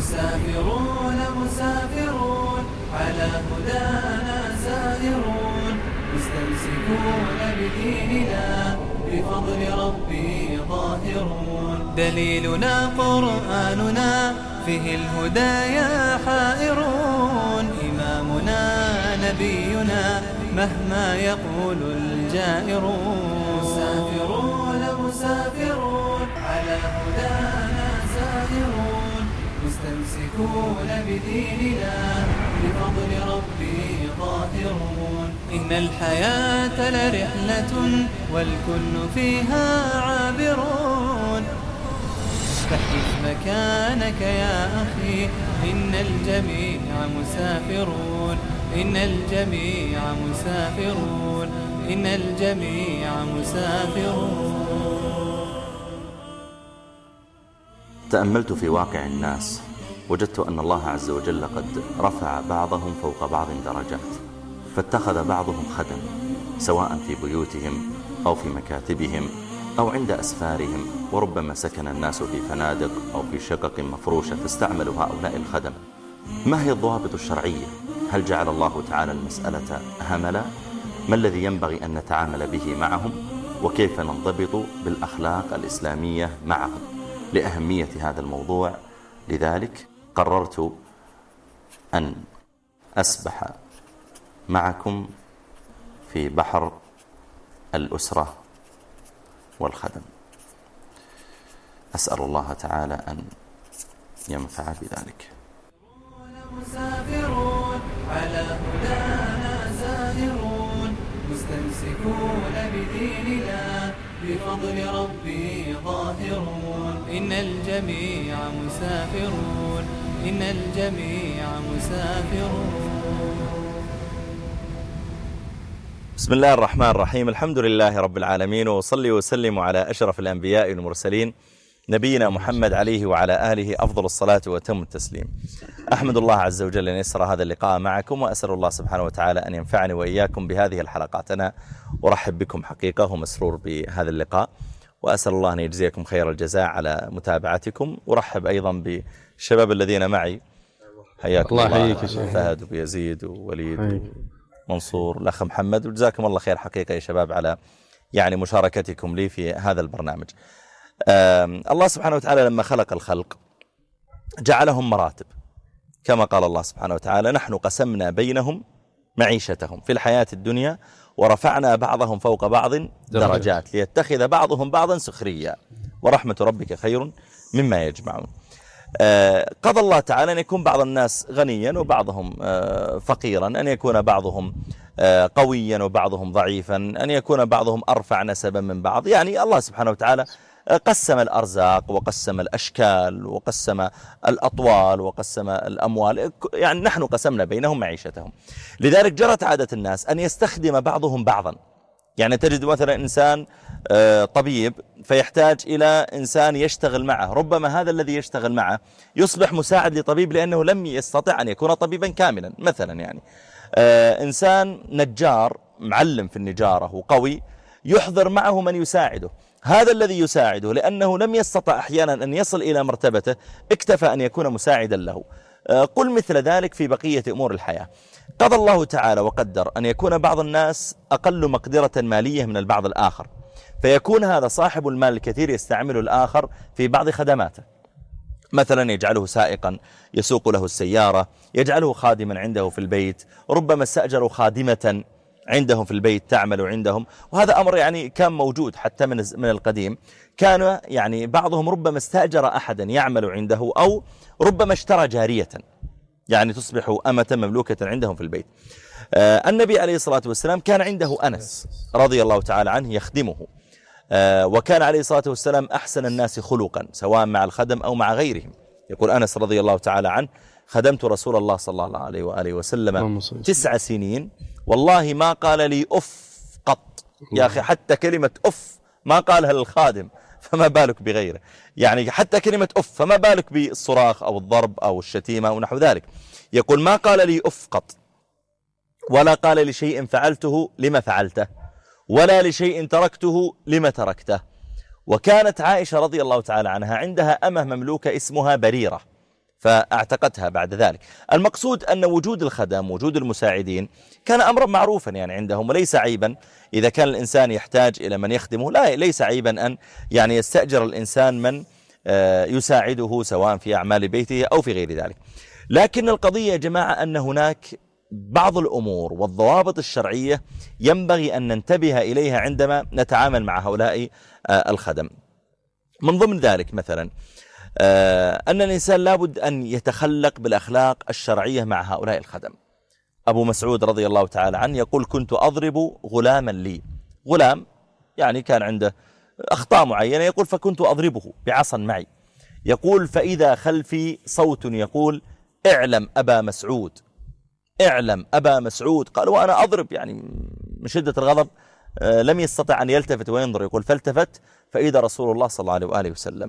مسافرون مسافرون على هدانا سائرون مستمسكون بديننا بفضل ربي ظاهرون دليلنا قرآننا فيه الهدايا حائرون إمامنا نبينا مهما يقول الجائرون مسافرون مسافرون على هدانا سائرون مستمسكون بديننا بفضل ربي ظاهرون إن الحياة لرحلة والكل فيها عابرون فاحجز مكانك يا أخي إن الجميع مسافرون إن الجميع مسافرون إن الجميع مسافرون. تأملت في واقع الناس وجدت أن الله عز وجل قد رفع بعضهم فوق بعض درجات، فاتخذ بعضهم خدم سواء في بيوتهم أو في مكاتبهم أو عند أسفارهم، وربما سكن الناس في فنادق أو في شقق مفروشة فاستعملوا هؤلاء الخدم. ما هي الضوابط الشرعية؟ هل جعل الله تعالى المسألة هملا؟ ما الذي ينبغي أن نتعامل به معهم؟ وكيف ننضبط بالأخلاق الإسلامية معهم؟ لأهمية هذا الموضوع لذلك قررت أن أسبح معكم في بحر الأسرة والخدم. أسأل الله تعالى أن ينفع بذلك. مسافرون على هدانا سائرون مستمسكون بديننا بفضل ربي ظاهرون إن الجميع مسافرون إن الجميع مسافرون. بسم الله الرحمن الرحيم. الحمد لله رب العالمين، وصلي وسلم على أشرف الأنبياء والمرسلين نبينا محمد عليه وعلى آله أفضل الصلاة وتم التسليم. أحمد الله عز وجل أن يسر هذا اللقاء معكم، وأسأل الله سبحانه وتعالى أن ينفعني وإياكم بهذه الحلقات. أنا أرحب بكم حقيقة ومسرور بهذا اللقاء، وأسأل الله أن يجزيكم خير الجزاء على متابعتكم. أرحب أيضا بالشباب الذين معي، حياكم الله فهد ويزيد ووليد ومنصور الأخ محمد، وجزاكم الله خير حقيقة يا شباب على مشاركتكم لي في هذا البرنامج. الله سبحانه وتعالى لما خلق الخلق جعلهم مراتب، كما قال الله سبحانه وتعالى: نحن قسمنا بينهم معيشتهم في الحياة الدنيا ورفعنا بعضهم فوق بعض درجات ليتخذ بعضهم بعضا سخريا ورحمة ربك خير مما يجمعون. قضى الله تعالى أن يكون بعض الناس غنيا وبعضهم فقيرا، أن يكون بعضهم قويا وبعضهم ضعيفا، أن يكون بعضهم أرفع نسبا من بعض. الله سبحانه وتعالى قسم الأرزاق وقسم الأشكال وقسم الأطوال وقسم الأموال، نحن قسمنا بينهم معيشتهم. لذلك جرت عادة الناس أن يستخدم بعضهم بعضا. تجد مثلا إنسان طبيب فيحتاج إلى إنسان يشتغل معه، ربما هذا الذي يشتغل معه يصبح مساعد لطبيب لأنه لم يستطع أن يكون طبيبا كاملا. مثلا إنسان نجار معلم في النجارة وقوي يحضر معه من يساعده، هذا الذي يساعده لأنه لم يستطع أحيانا أن يصل إلى مرتبته اكتفى أن يكون مساعدا له. قل مثل ذلك في بقية أمور الحياة. قضى الله تعالى وقدر أن يكون بعض الناس أقل مقدرة مالية من البعض الآخر، فيكون هذا صاحب المال الكثير يستعمل الآخر في بعض خدماته، مثلا يجعله سائقا يسوق له السيارة، يجعله خادما عنده في البيت، ربما استأجروا خادمة عندهم في البيت تعمل عندهم. وهذا أمر كان موجود حتى من القديم. كان بعضهم ربما استأجر أحدا يعمل عنده، أو ربما اشترى جارية تصبح أمة مملوكة عندهم في البيت. النبي عليه الصلاة والسلام كان عنده أنس رضي الله تعالى عنه يخدمه، وكان عليه الصلاة والسلام أحسن الناس خلقا سواء مع الخدم أو مع غيرهم. يقول أنس رضي الله تعالى عنه: خدمت رسول الله صلى الله عليه وآله وسلم 9 سنين والله ما قال لي أف قط. يا أخي حتى كلمة أف ما قالها للخادم، فما بالك بغيره. حتى كلمة أف، فما بالك بالصراخ أو الضرب أو الشتيمة أو نحو ذلك. يقول: ما قال لي أف قط، ولا قال لشيء فعلته لما فعلته، ولا لشيء تركته لما تركته. وكانت عائشة رضي الله تعالى عنها عندها أمة مملوكة اسمها بريرة، فاعتقتها بعد ذلك. المقصود أن وجود الخدم وجود المساعدين كان أمرا معروفا يعني عندهم، وليس عيبا إذا كان الإنسان يحتاج إلى من يخدمه، ليس عيبا أن يعني يستأجر الإنسان من يساعده سواء في أعمال بيته أو في غير ذلك. لكن القضية يا جماعة أن هناك بعض الأمور والضوابط الشرعية ينبغي أن ننتبه إليها عندما نتعامل مع هؤلاء الخدم. من ضمن ذلك مثلا أن الإنسان لابد أن يتخلق بالأخلاق الشرعية مع هؤلاء الخدم. أبو مسعود رضي الله تعالى عنه يقول: كنت أضرب غلاما لي، غلام يعني كان عنده أخطاء معينة، يقول فكنت أضربه بعصا معي، يقول فإذا خلفي صوت يقول: اعلم أبا مسعود، اعلم أبا مسعود. قال وأنا أضرب يعني من شدة الغضب لم يستطع أن يلتفت وينظر، يقول فالتفت فإذا رسول الله صلى الله عليه وآله وسلم.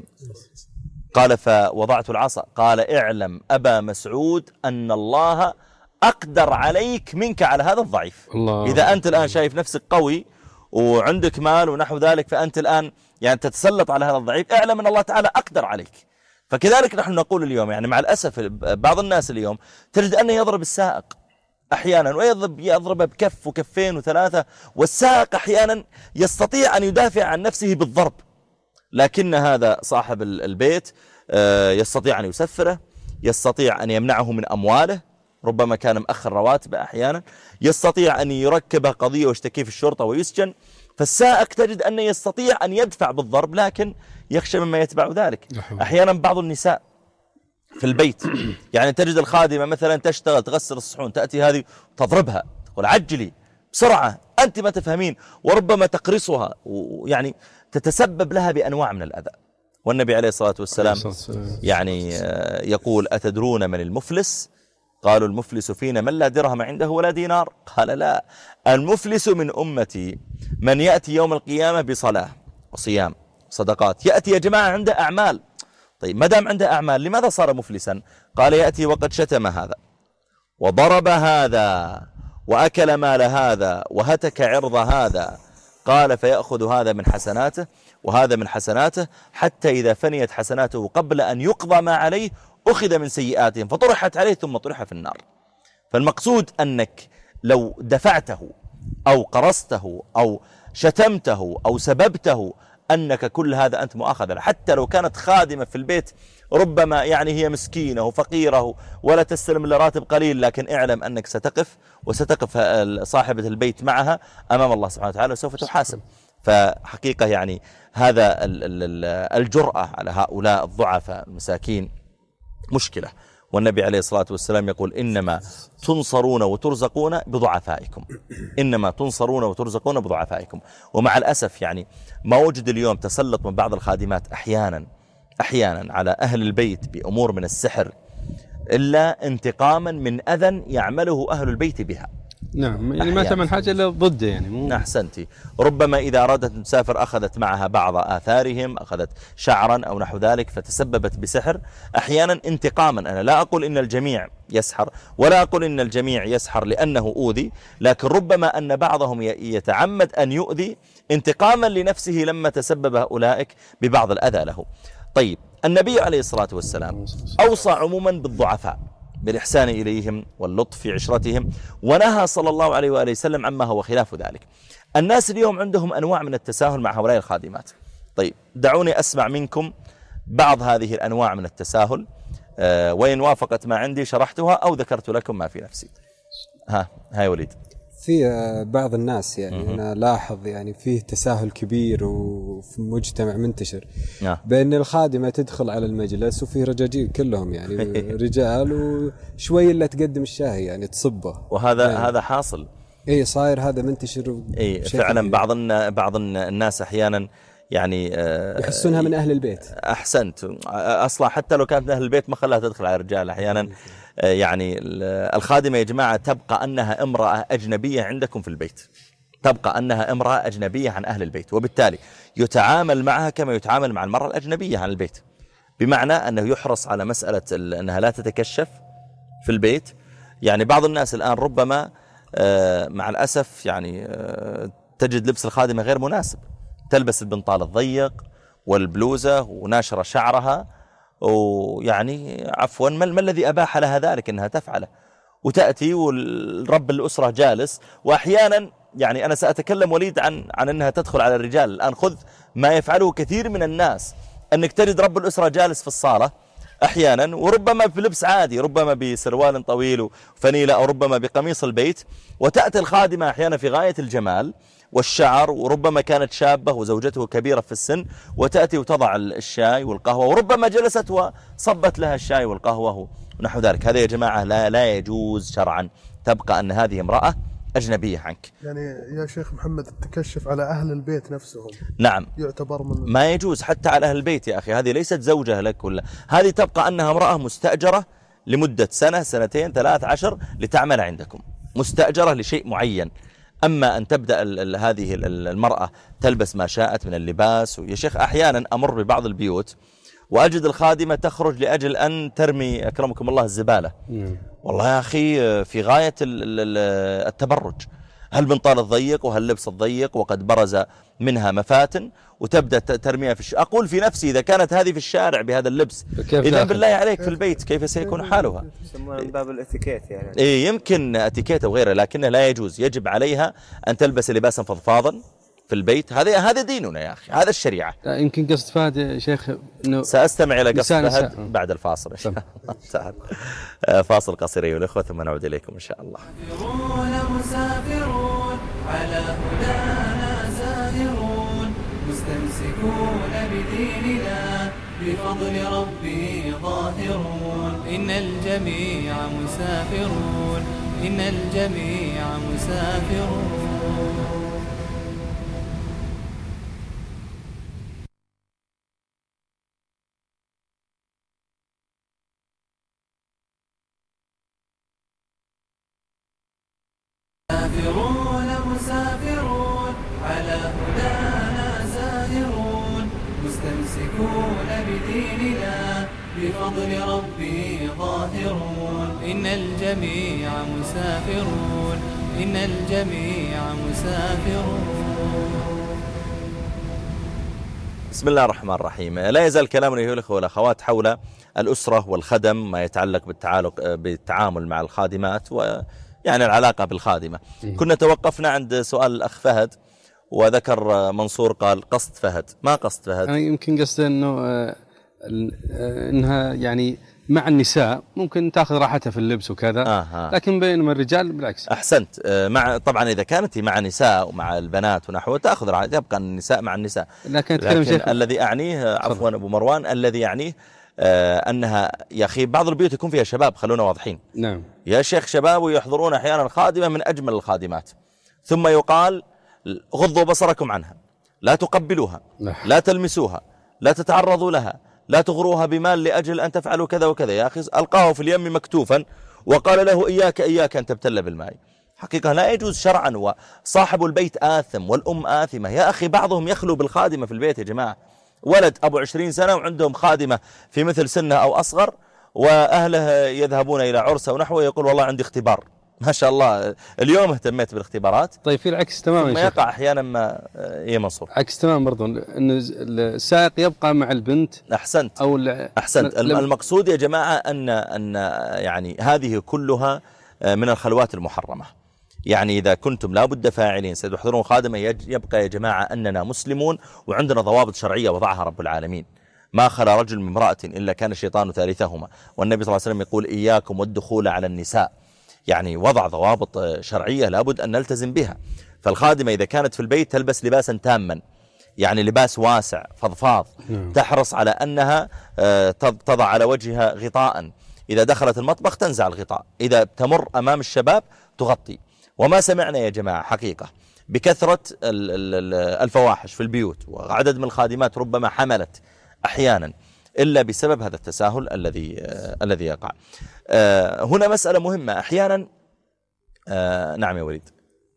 قال فوضعت العصا، قال اعلم أبا مسعود أن الله أقدر عليك منك على هذا الضعيف. الله. إذا أنت الآن شايف نفسك قوي وعندك مال ونحو ذلك، فأنت الآن يعني تتسلط على هذا الضعيف، اعلم أن الله تعالى أقدر عليك. فكذلك نحن نقول اليوم يعني مع الأسف بعض الناس اليوم تجد أنه يضرب السائق أحيانا ويضرب بكف وكفين وثلاثة، والسائق أحيانا يستطيع أن يدافع عن نفسه بالضرب، لكن هذا صاحب البيت يستطيع أن يسفره، يستطيع أن يمنعه من أمواله، ربما كان مأخر رواتبه أحيانا، يستطيع أن يركب قضية ويشتكي في الشرطة ويسجن. فالسائق تجد أنه يستطيع أن يدفع بالضرب، لكن يخشى مما يتبع ذلك. أحيانا بعض النساء في البيت يعني تجد الخادمة مثلا تشتغل تغسل الصحون، تأتي هذه تضربها، تقول عجلي بسرعة أنت ما تفهمين، وربما تقرصها ويعني تتسبب لها بأنواع من الأذى. والنبي عليه الصلاة والسلام يعني يقول: أتدرون من المفلس؟ قالوا: المفلس فينا من لا درهم عنده ولا دينار. قال: لا، المفلس من أمتي من يأتي يوم القيامة بصلاة وصيام صدقات، يأتي يا جماعة عنده أعمال. طيب ما دام عنده أعمال لماذا صار مفلسا؟ قال: يأتي وقد شتم هذا وضرب هذا وأكل مال هذا وهتك عرض هذا. قال: فيأخذ هذا من حسناته وهذا من حسناته، حتى إذا فنيت حسناته قبل أن يقضى ما عليه أخذ من سيئاتهم فطرحت عليه ثم طرح في النار. فالمقصود أنك لو دفعته أو قرصته أو شتمته أو سببته أنك كل هذا أنت مؤاخذ، حتى لو كانت خادمة في البيت ربما يعني هي مسكينة وفقيرة ولا تستلم إلا راتب قليل، لكن اعلم أنك ستقف وستقف صاحبة البيت معها أمام الله سبحانه وتعالى وسوف تحاسب. فحقيقة يعني هذا الجرأة على هؤلاء الضعفاء المساكين مشكلة. والنبي عليه الصلاة والسلام يقول: إنما تنصرون وترزقون بضعفائكم، إنما تنصرون وترزقون بضعفائكم. ومع الأسف يعني ما وجد اليوم تسلط من بعض الخادمات أحيانا على أهل البيت بأمور من السحر إلا انتقاما من أذى يعمله أهل البيت بها. نعم، يعني ما تمن حاجة إلا ضده يعني أحسنتي. ربما إذا أرادت أن تسافر أخذت معها بعض آثارهم، أخذت شعرا أو نحو ذلك فتسببت بسحر أحيانا انتقاما. أنا لا أقول إن الجميع يسحر ولا أقول إن الجميع يسحر لأنه أوذي، لكن ربما أن بعضهم يتعمد أن يؤذي انتقاما لنفسه لما تسبب أولئك ببعض الأذى له. طيب النبي عليه الصلاة والسلام أوصى عموما بالضعفاء بالإحسان إليهم واللطف في عشرتهم، ونهى صلى الله عليه وآله وسلم عما هو خلاف ذلك. الناس اليوم عندهم أنواع من التساهل مع هؤلاء الخادمات. طيب دعوني أسمع منكم بعض هذه الأنواع من التساهل، وإن وافقت ما عندي شرحتها أو ذكرت لكم ما في نفسي. هاي وليد. في بعض الناس يعني أنا لاحظ يعني فيه تساهل كبير وفي مجتمع منتشر بأن الخادمة تدخل على المجلس وفيه رجاجيل كلهم يعني رجال وشوي إلا تقدم الشاهي يعني تصبه، وهذا يعني هذا حاصل. صاير هذا منتشر. فعلا بعض الناس أحيانا يعني يحسونها من أهل البيت. أحسنت. أصلا حتى لو كانت من أهل البيت ما خلاها تدخل على الرجال أحيانا. يعني الخادمة يا جماعة تبقى أنها امرأة أجنبية عندكم في البيت، تبقى أنها امرأة أجنبية عن أهل البيت، وبالتالي يتعامل معها كما يتعامل مع المرأة الأجنبية عن البيت، بمعنى أنه يحرص على مسألة أنها لا تتكشف في البيت. يعني بعض الناس الآن ربما مع الأسف يعني تجد لبس الخادمة غير مناسب، تلبس البنطال الضيق والبلوزة وناشرة شعرها ويعني عفوا ما الذي أباح لها ذلك أنها تفعله؟ وتأتي والرب الأسرة جالس. وأحيانا يعني أنا سأتكلم وليد عن أنها تدخل على الرجال. الآن خذ ما يفعله كثير من الناس، أنك تجد رب الأسرة جالس في الصالة أحيانا، وربما بلبس عادي، ربما بسروال طويل وفنيلة، أو ربما بقميص البيت، وتأتي الخادمة أحيانا في غاية الجمال والشعر، وربما كانت شابة وزوجته كبيرة في السن، وتأتي وتضع الشاي والقهوة، وربما جلست وصبت لها الشاي والقهوة ونحو ذلك. هذا يا جماعة لا يجوز شرعا، تبقى أن هذه امرأة أجنبية عنك. يعني يا شيخ محمد التكشف على أهل البيت نفسهم نعم يعتبر من ما يجوز حتى على أهل البيت يا أخي. هذه ليست زوجة لك، ولا هذه تبقى أنها امرأة مستأجرة لمدة سنة، سنتين، 13 لتعمل عندكم، مستأجرة لشيء معين. أما أن تبدأ هذه المرأة تلبس ما شاءت من اللباس. ويا شيخ أحيانا أمر ببعض البيوت وأجد الخادمة تخرج لأجل أن ترمي أكرمكم الله الزبالة. والله يا أخي في غاية التبرج، هل بنطال الضيق وهل لبس الضيق وقد برز منها مفاتن، وتبدأ ترميها في أقول في نفسي إذا كانت هذه في الشارع بهذا اللبس، إذا بالله عليك في البيت كيف سيكون حالها؟ يسمونها من باب الاتيكيت يعني. إيه يمكن اتيكيت وغيره، لكنه لا يجوز. يجب عليها أن تلبس لباسا فضفاضا في البيت. هذا ديننا يا أخي، هذا الشريعة. يمكن قصد فهد يا شيخ إنه سأستمع إلى قصد فهد بعد الفاصل إن شاء الله. فاصل قصير أيها الأخوة ثم نعود إليكم إن شاء الله. مسافرون على هدانا زاهرون مستمسكون بديننا بفضل ربي ظاهرون. إن الجميع مسافرون، إن الجميع مسافرون. مسافرون على هدانا زاهرون مستمسكون بديننا بفضل ربي ظاهرون. إن الجميع مسافرون، إن الجميع مسافرون. بسم الله الرحمن الرحيم. لا يزال كلامنا أيها الأخوة والأخوات حول الأسرة والخدم، ما يتعلق بالتعامل مع الخادمات يعني العلاقة بالخادمة. كنا توقفنا عند سؤال الأخ فهد، وذكر منصور قال قصد فهد. ما قصد فهد؟ أنا يمكن قصده إنها يعني مع النساء ممكن تأخذ راحتها في اللبس وكذا، لكن بينما الرجال بالعكس. أحسنت. طبعا إذا كانت مع نساء ومع البنات ونحوه تأخذ راحتها، يبقى النساء مع النساء. لكن الذي أعنيه عفوا أبو مروان، الذي يعنيه أنها يا أخي بعض البيوت يكون فيها شباب، خلونا واضحين. نعم يا شيخ، شباب ويحضرون أحيانا خادمة من أجمل الخادمات، ثم يقال غضوا بصركم عنها، لا تقبلوها، لا تلمسوها، لا تتعرضوا لها، لا تغروها بمال لأجل أن تفعلوا كذا وكذا. يا أخي ألقاه في اليم مكتوفا وقال له إياك أن تبتل بالماء. حقيقة لا يجوز شرعا، وصاحب البيت آثم والأم آثمة. يا أخي بعضهم يخلو بالخادمة في البيت يا جماعة، ولد أبو 20 سنة وعندهم خادمة في مثل سنه أو أصغر، وأهله يذهبون إلى عرسه ونحوه، يقول والله عندي اختبار. ما شاء الله اليوم اهتميت بالاختبارات. طيب في العكس تماما، ما يقع أحيانا ما منصور عكس تماما برضو، أن السائق يبقى مع البنت. أحسنت أو أحسنت. المقصود يا جماعة أن يعني هذه كلها من الخلوات المحرمة. يعني إذا كنتم لا بد فاعلين ستحضرون خادمة، يبقى يا جماعة أننا مسلمون وعندنا ضوابط شرعية وضعها رب العالمين. ما خلا رجل من امرأة إلا كان الشيطان ثالثهما، والنبي صلى الله عليه وسلم يقول إياكم والدخول على النساء. يعني وضع ضوابط شرعية لابد أن نلتزم بها. فالخادمة إذا كانت في البيت تلبس لباسا تاما، يعني لباس واسع فضفاض، تحرص على أنها تضع على وجهها غطاء، إذا دخلت المطبخ تنزع الغطاء، إذا تمر أمام الشباب تغطي. وما سمعنا يا جماعة حقيقة بكثرة الفواحش في البيوت، وعدد من الخادمات ربما حملت أحيانا إلا بسبب هذا التساهل الذي يقع. هنا مسألة مهمة أحيانا. نعم يا وليد.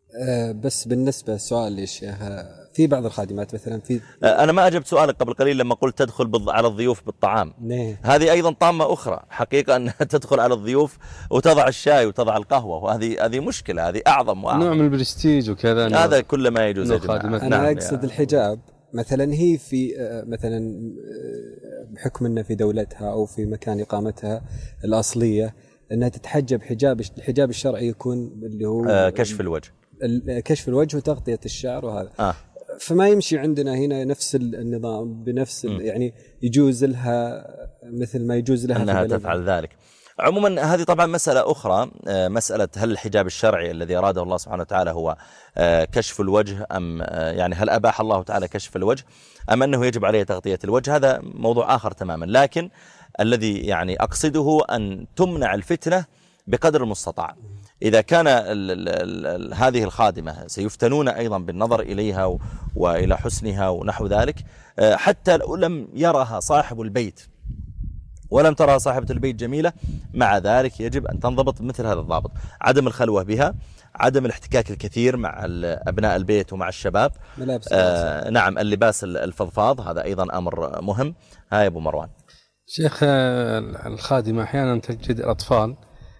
بس بالنسبة للسؤال للشيخ، في بعض الخادمات مثلا أنا ما أجبت سؤالك قبل قليل لما قلت تدخل على الضيوف بالطعام. هذه أيضا طامة أخرى حقيقة، أنها تدخل على الضيوف وتضع الشاي وتضع القهوة، وهذه مشكلة، هذه أعظم نوع من البرستيج وكذا. هذا كل ما يجوز يا جماعة. أنا أقصد الحجاب مثلا هي في مثلا بحكم أنها في دولتها أو في مكان إقامتها الأصلية أنها تتحجب الحجاب الشرعي يكون اللي هو كشف الوجه، كشف الوجه وتغطية الشعر وهذا. فما يمشي عندنا هنا نفس النظام بنفس يعني يجوز لها مثل ما يجوز لها أنها تفعل ذلك. عموما هذه طبعا مسألة أخرى، مسألة هل الحجاب الشرعي الذي أراده الله سبحانه وتعالى هو كشف الوجه أم يعني هل أباح الله تعالى كشف الوجه أم أنه يجب عليه تغطية الوجه، هذا موضوع آخر تماما. لكن الذي يعني أقصده أن تمنع الفتنة بقدر المستطاع. إذا كان هذه الخادمة سيفتنون أيضا بالنظر إليها وإلى حسنها ونحو ذلك، حتى لو لم يرها صاحب البيت ولم ترى صاحبة البيت جميلة، مع ذلك يجب أن تنضبط مثل هذا الضابط: عدم الخلوة بها، عدم الاحتكاك الكثير مع أبناء البيت ومع الشباب، نعم اللباس الفضفاض، هذا أيضا أمر مهم. هاي أبو مروان. شيخ، الخادمة أحيانا تجد الأطفال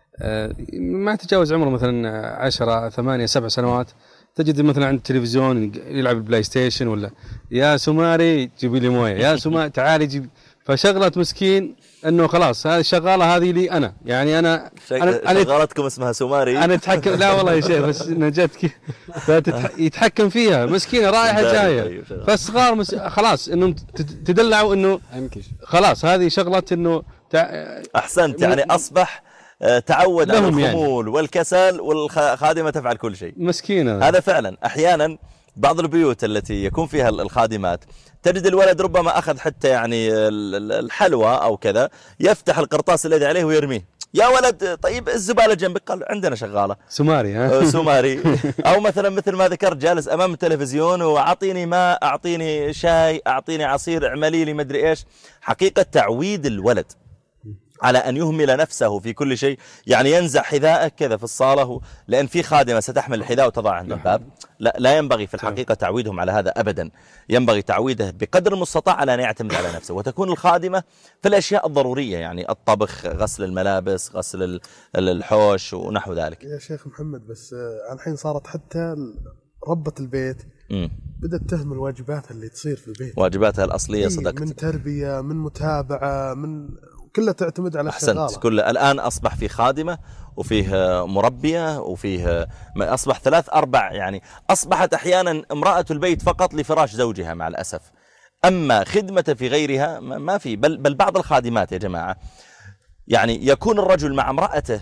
ما تجاوز عمره مثلا 10 8 7 سنوات، تجد مثلا عند التلفزيون يلعب البلاي ستيشن، ولا يا سماري جيبي لي مويه، يا سماري تعالي جيب، فشغلت مسكين انه خلاص هذه الشغاله هذه لي انا، يعني انا شغالتكم اسمها سماري، انا اتحكم. لا والله يا شيخ، بس نجتك يتحكم فيها مسكينه رايحه جايه، فالصغار خلاص انهم تدلعوا انه خلاص هذه شغلت انه احسنت، يعني اصبح تعود على الخمول يعني والكسل، والخادمة تفعل كل شيء، مسكينة. هذا فعلا أحيانا بعض البيوت التي يكون فيها الخادمات تجد الولد ربما أخذ حتى يعني الحلوى أو كذا، يفتح القرطاس الذي عليه ويرميه، يا ولد طيب الزبالة جنبك، قال عندنا شغالة سماري سماري. أو مثلا مثل ما ذكرت جالس أمام التلفزيون وأعطيني ماء، أعطيني شاي، أعطيني عصير، اعملي لي مدري إيش. حقيقة تعويد الولد على أن يهمل نفسه في كل شيء، يعني ينزع حذاءك كذا في الصالة لأن في خادمة ستحمل الحذاء وتضع عند الباب، لا ينبغي في الحقيقة تعويدهم على هذا أبدا. ينبغي تعويده بقدر المستطاع على أن يعتمد على نفسه، وتكون الخادمة في الأشياء الضرورية، يعني الطبخ، غسل الملابس، غسل الحوش ونحو ذلك. يا شيخ محمد، بس الحين صارت حتى ربة البيت بدأت تهمل الواجبات اللي تصير في البيت، واجباتها الأصلية، صدقت، من تربية، من متابعة، من كلها تعتمد على الشغالة. أحسنت، كلها الآن أصبح في خادمة وفيه مربية وفيه أصبح 3 4، يعني أصبحت أحيانا امرأة البيت فقط لفراش زوجها مع الأسف، أما خدمة في غيرها ما في. بل بعض الخادمات يا جماعة يعني يكون الرجل مع امرأته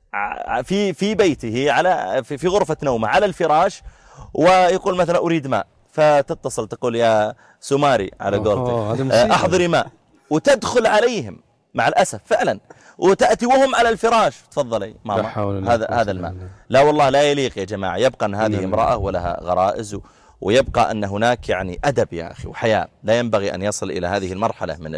في بيته في غرفة نومه على الفراش، ويقول مثلا أريد ماء، فتتصل تقول يا سماري على قولتك أحضري ماء، وتدخل عليهم مع الأسف فعلا، وتأتي وهم على الفراش، تفضلي ماما هذا الماء. لا والله لا يليق يا جماعة. يبقى أن هذه امرأة ولها غرائز، ويبقى أن هناك يعني أدب يا أخي وحياء، لا ينبغي أن يصل إلى هذه المرحلة من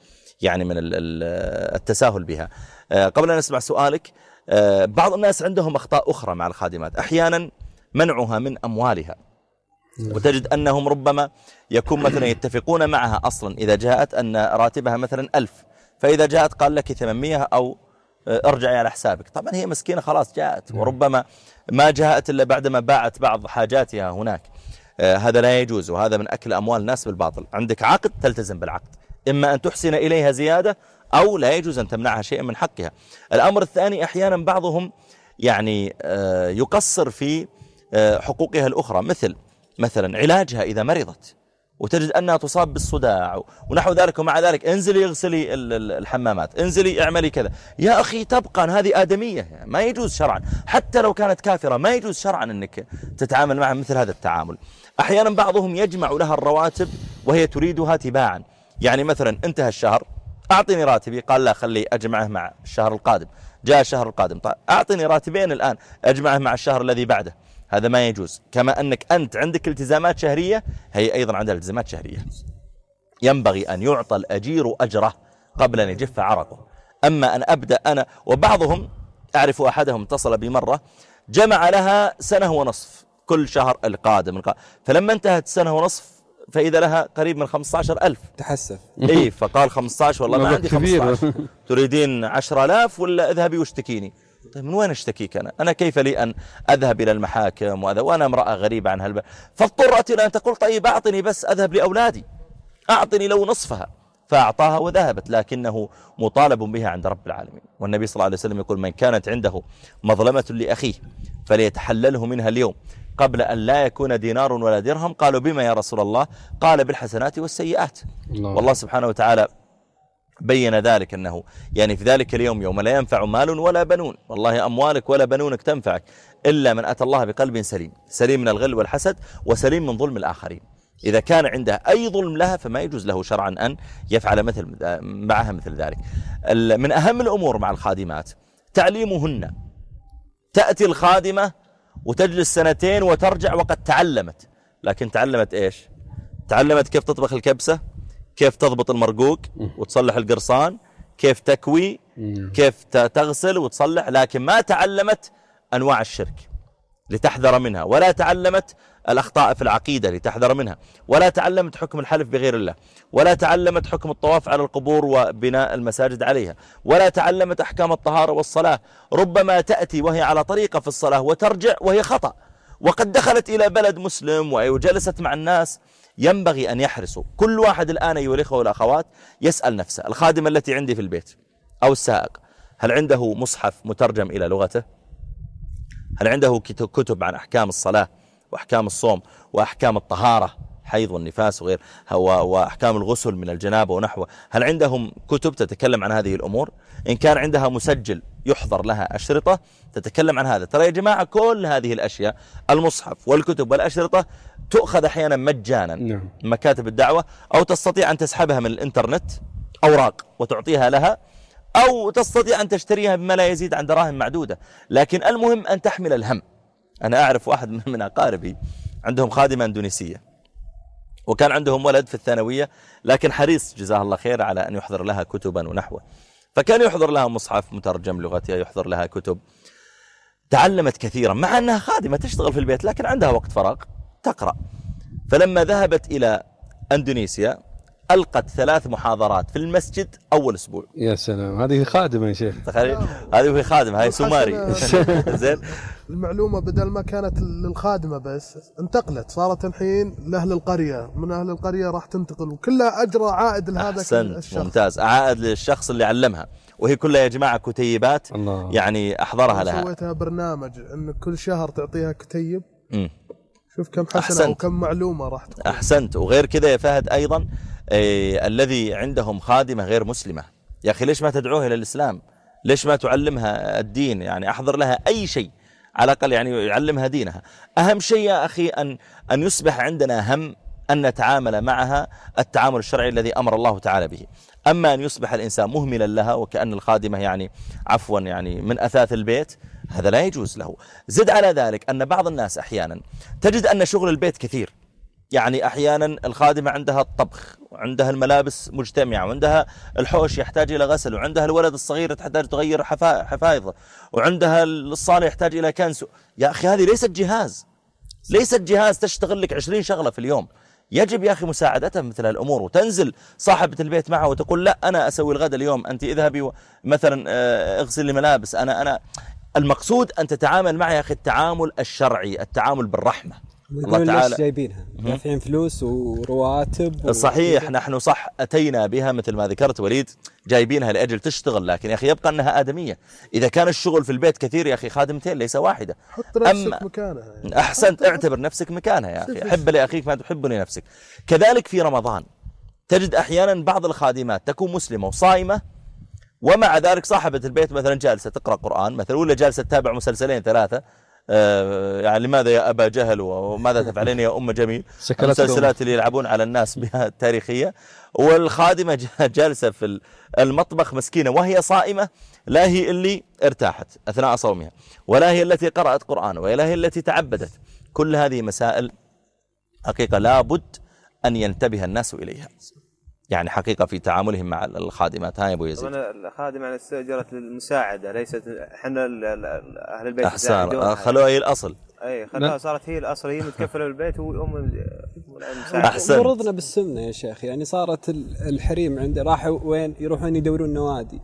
التساهل بها. قبل أن نسمع سؤالك، بعض الناس عندهم أخطاء أخرى مع الخادمات، أحيانا منعها من أموالها، وتجد أنهم ربما يكون مثلا يتفقون معها أصلا إذا جاءت أن راتبها مثلا 1000، فإذا جاءت قال لك 800 أو ارجعي على حسابك. طبعا هي مسكينة خلاص جاءت، وربما ما جاءت إلا بعدما باعت بعض حاجاتها هناك. هذا لا يجوز، وهذا من أكل أموال الناس بالباطل. عندك عقد تلتزم بالعقد، إما أن تحسن إليها زيادة أو لا يجوز أن تمنعها شيئا من حقها. الأمر الثاني، أحيانا بعضهم يعني يقصر في حقوقها الأخرى، مثلا علاجها إذا مرضت وتجد أنها تصاب بالصداع ونحو ذلك، ومع ذلك انزلي اغسلي الحمامات، انزلي اعملي كذا. يا أخي تبقى هذه آدمية، ما يجوز شرعا، حتى لو كانت كافرة ما يجوز شرعا أنك تتعامل معها مثل هذا التعامل. أحيانا بعضهم يجمع لها الرواتب وهي تريدها تباعا، يعني مثلا انتهى الشهر أعطني راتبي، قال لا خلي أجمعه مع الشهر القادم، جاء الشهر القادم طيب أعطني راتبين الآن أجمعه مع الشهر الذي بعده. هذا ما يجوز. كما أنك أنت عندك التزامات شهرية، هي أيضا عندها التزامات شهرية، ينبغي أن يعطى الأجير أجره قبل أن يجف عرقه. أما أن أبدأ أنا، وبعضهم أعرف أحدهم اتصل بمرة جمع لها 1.5 سنة كل شهر القادم، فلما انتهت 1.5 سنة فإذا لها قريب من 15,000. تحسف. فقال 15 والله ما عندي 15، تريدين 10,000 ولا اذهبي واشتكيني؟ طيب من وين اشتكيك أنا كيف لي أن أذهب إلى المحاكم وأنا امرأة غريبة عن هالبلد؟ فاضطرت إلى أن تقول طيب أعطني بس أذهب لأولادي، أعطني لو نصفها، فأعطاها وذهبت، لكنه مطالب بها عند رب العالمين. والنبي صلى الله عليه وسلم يقول من كانت عنده مظلمة لأخيه فليتحلله منها اليوم قبل أن لا يكون دينار ولا درهم. قالوا بما يا رسول الله؟ قال بالحسنات والسيئات. والله سبحانه وتعالى بين ذلك أنه يعني في ذلك اليوم يوم لا ينفع مال ولا بنون، والله أموالك ولا بنونك تنفعك إلا من أتى الله بقلب سليم، سليم من الغل والحسد وسليم من ظلم الآخرين. إذا كان عنده أي ظلم لها فما يجوز له شرعا أن يفعل معها مثل ذلك. من أهم الأمور مع الخادمات تعليمهن. تأتي الخادمة وتجلس 2 وترجع وقد تعلمت، لكن تعلمت إيش؟ تعلمت كيف تطبخ الكبسة، كيف تضبط المرقوق وتصلح القرصان، كيف تكوي، كيف تغسل وتصلح، لكن ما تعلمت أنواع الشرك لتحذر منها، ولا تعلمت الأخطاء في العقيدة لتحذر منها، ولا تعلمت حكم الحلف بغير الله، ولا تعلمت حكم الطواف على القبور وبناء المساجد عليها، ولا تعلمت أحكام الطهارة والصلاة. ربما تأتي وهي على طريقة في الصلاة وترجع وهي خطأ، وقد دخلت إلى بلد مسلم وجلست مع الناس. ينبغي أن يحرصوا كل واحد الآن أيها الإخوة والأخوات يسأل نفسه، الخادمة التي عندي في البيت أو السائق هل عنده مصحف مترجم إلى لغته؟ هل عنده كتب عن أحكام الصلاة وأحكام الصوم وأحكام الطهارة حيض والنفاس وغير وأحكام الغسل من الجنابة ونحوه؟ هل عندهم كتب تتكلم عن هذه الأمور؟ إن كان عندها مسجل يحضر لها أشرطة تتكلم عن هذا. ترى يا جماعة كل هذه الأشياء المصحف والكتب والأشرطة تؤخذ أحيانا مجانا مكاتب الدعوة، أو تستطيع أن تسحبها من الإنترنت أوراق وتعطيها لها، أو تستطيع أن تشتريها بما لا يزيد عن دراهم معدودة. لكن المهم أن تحمل الهم. أنا أعرف واحد من أقاربي عندهم خادمة إندونيسية، وكان عندهم ولد في الثانوية لكن حريص جزاه الله خير على أن يحضر لها كتبا ونحوه، فكان يحضر لها مصحف مترجم لغتها، يحضر لها كتب. تعلمت كثيرا مع أنها خادمة تشتغل في البيت لكن عندها وقت فراغ تقرأ. فلما ذهبت إلى إندونيسيا ألقت 3 محاضرات في المسجد أول أسبوع. يا سلام، هذه خادمة يا شيخ. تخيل هذه هي خادمة، هاي سوماري. زين المعلومة بدل ما كانت للخادمة بس انتقلت، صارت الحين لأهل القرية، من أهل القرية راح تنتقل، وكلها أجرى عائد لهذا الشخص. ممتاز، عائد للشخص اللي علمها، وهي كلها يا جماعة كتيبات الله. يعني أحضرها لها. سويتها برنامج أن كل شهر تعطيها كتيب. شوف كم حسنة وكم معلومة راح تكون. أحسنت. وغير كذا يا فهد أيضا الذي عندهم خادمة غير مسلمة، يا أخي ليش ما تدعوها إلى الإسلام؟ ليش ما تعلمها الدين؟ يعني أحضر لها أي شيء على الأقل يعني يعلمها دينها. أهم شيء يا أخي أن يصبح عندنا هم أن نتعامل معها التعامل الشرعي الذي أمر الله تعالى به. أما أن يصبح الإنسان مهملا لها وكأن الخادمة يعني عفوا يعني من أثاث البيت، هذا لا يجوز له. زد على ذلك أن بعض الناس أحيانا تجد أن شغل البيت كثير، يعني أحيانا الخادمة عندها الطبخ وعندها الملابس مجتمعة وعندها الحوش يحتاج إلى غسل وعندها الولد الصغير تحتاج تغير حفايظه وعندها الصالة يحتاج إلى كنس. يا أخي هذه ليست جهاز تشتغل لك 20 شغلة في اليوم. يجب يا أخي مساعدتها مثل الأمور، وتنزل صاحبة البيت معها وتقول لا أنا أسوي الغداء اليوم، أنت اذهبي مثلا اغسل لي ملابس. أنا المقصود أن تتعامل معي يا أخي التعامل الشرعي، التعامل بالرحمة. الله تعالى جايبينها دافعين فلوس ورواتب صحيح نحن صح أتينا بها مثل ما ذكرت وليد، جايبينها لأجل تشتغل، لكن يا أخي يبقى أنها آدمية. إذا كان الشغل في البيت كثير يا أخي خادمتين ليس واحدة. حط نفسك مكانها يعني. أحسنت، اعتبر نفسك مكانها يا أخي، حب لأخيك ما تحب لنفسك. كذلك في رمضان تجد أحيانا بعض الخادمات تكون مسلمة وصائمة، ومع ذلك صاحبة البيت مثلا جالسة تقرأ قرآن مثلا، ولا جالسة تتابع مسلسلين 3 يعني لماذا يا أبا جهل وماذا تفعلين يا أم جميل، المسلسلات اللي يلعبون على الناس بها التاريخية. والخادمة جالسة في المطبخ مسكينة وهي صائمة، لا هي اللي ارتاحت أثناء صومها، ولا هي التي قرأت قرآن، ولا هي التي تعبدت. كل هذه مسائل حقيقة لابد أن ينتبه الناس إليها، يعني حقيقة في تعاملهم مع الخادمات. هاي أبو يزيد. الخادمة على استأجرت للمساعدة، ليست احنا أهل البيت. أحسن، خلوها هي الأصل. أي خلوها صارت هي الأصل، هي متكفلة بالبيت وأم أحسن. ورضنا بالسمنة يا شيخ، يعني صارت الحريم عند راحوا وين يروحون يدورون نوادي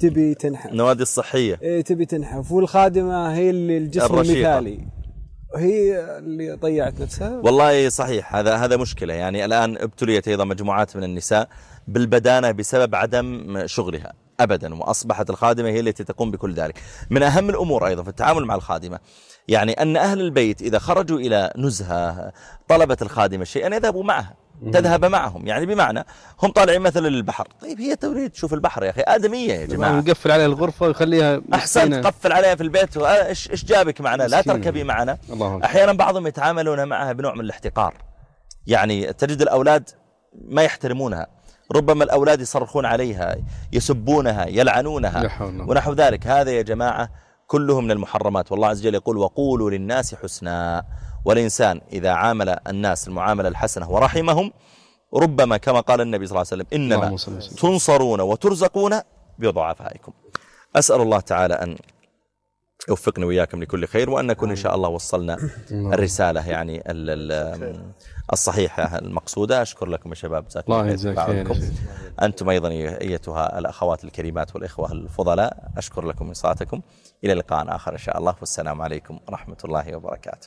تبي تنحف، النوادي الصحية تبي تنحف، والخادمة هي اللي الجسم المثالي هي اللي ضيعت نفسها. والله صحيح، هذا مشكلة. يعني الآن ابتليت أيضا مجموعات من النساء بالبدانة بسبب عدم شغلها أبدا، وأصبحت الخادمة هي التي تقوم بكل ذلك. من أهم الأمور أيضا في التعامل مع الخادمة يعني أن أهل البيت إذا خرجوا إلى نزهة طلبت الخادمة شيئا يذهبوا معها، تذهب معهم. يعني بمعنى هم طالعين مثلا للبحر، طيب هي تريد تشوف البحر يا أخي، آدمية يا جماعة، نقفل عليها الغرفة ويخليها أحسن تقفل عليها في البيت، إيش جابك معنا، لا تركبي معنا. أحيانا بعضهم يتعاملون معها بنوع من الاحتقار، يعني تجد الأولاد ما يحترمونها، ربما الأولاد يصرخون عليها، يسبونها، يلعنونها ونحو ذلك. هذا يا جماعة كله من المحرمات. والله عز وجل يقول وقولوا للناس حسنا، والإنسان إذا عامل الناس المعاملة الحسنة ورحمهم ربما كما قال النبي صلى الله عليه وسلم إنما تنصرون وترزقون بضعفائكم. أسأل الله تعالى أن يوفقنا وإياكم لكل خير، وأن نكون إن شاء الله وصلنا الرسالة يعني الصحيحة المقصودة. أشكر لكم يا شباب، جزاكم الله خير. أنتم أيضا أيتها الأخوات الكريمات والإخوة الفضلاء، أشكر لكم من صلاتكم. إلى لقاء آخر إن شاء الله، والسلام عليكم ورحمة الله وبركاته.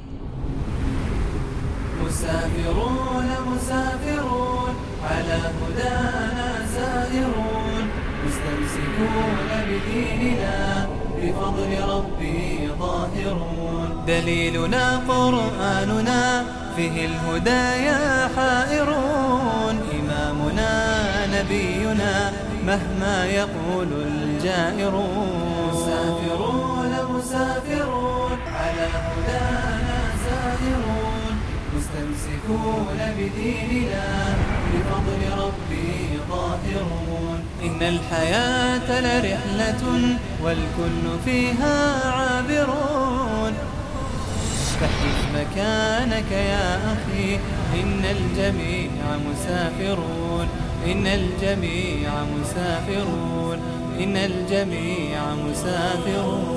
مسافرون مسافرون على هدانا سائرون، مستمسكون بديننا بفضل ربي ظاهرون. دليلنا قرآننا فيه الهدايا حائرون، إمامنا نبينا مهما يقول الجائرون. مسافرون مسافرون على هدانا سائرون، مستمسكون بديننا بفضل ربي ظاهرون. إن الحياة لرحلة والكل فيها عابرون، فاحجز مكانك يا أخي، إن الجميع مسافرون، إن الجميع مسافرون، إن الجميع مسافرون.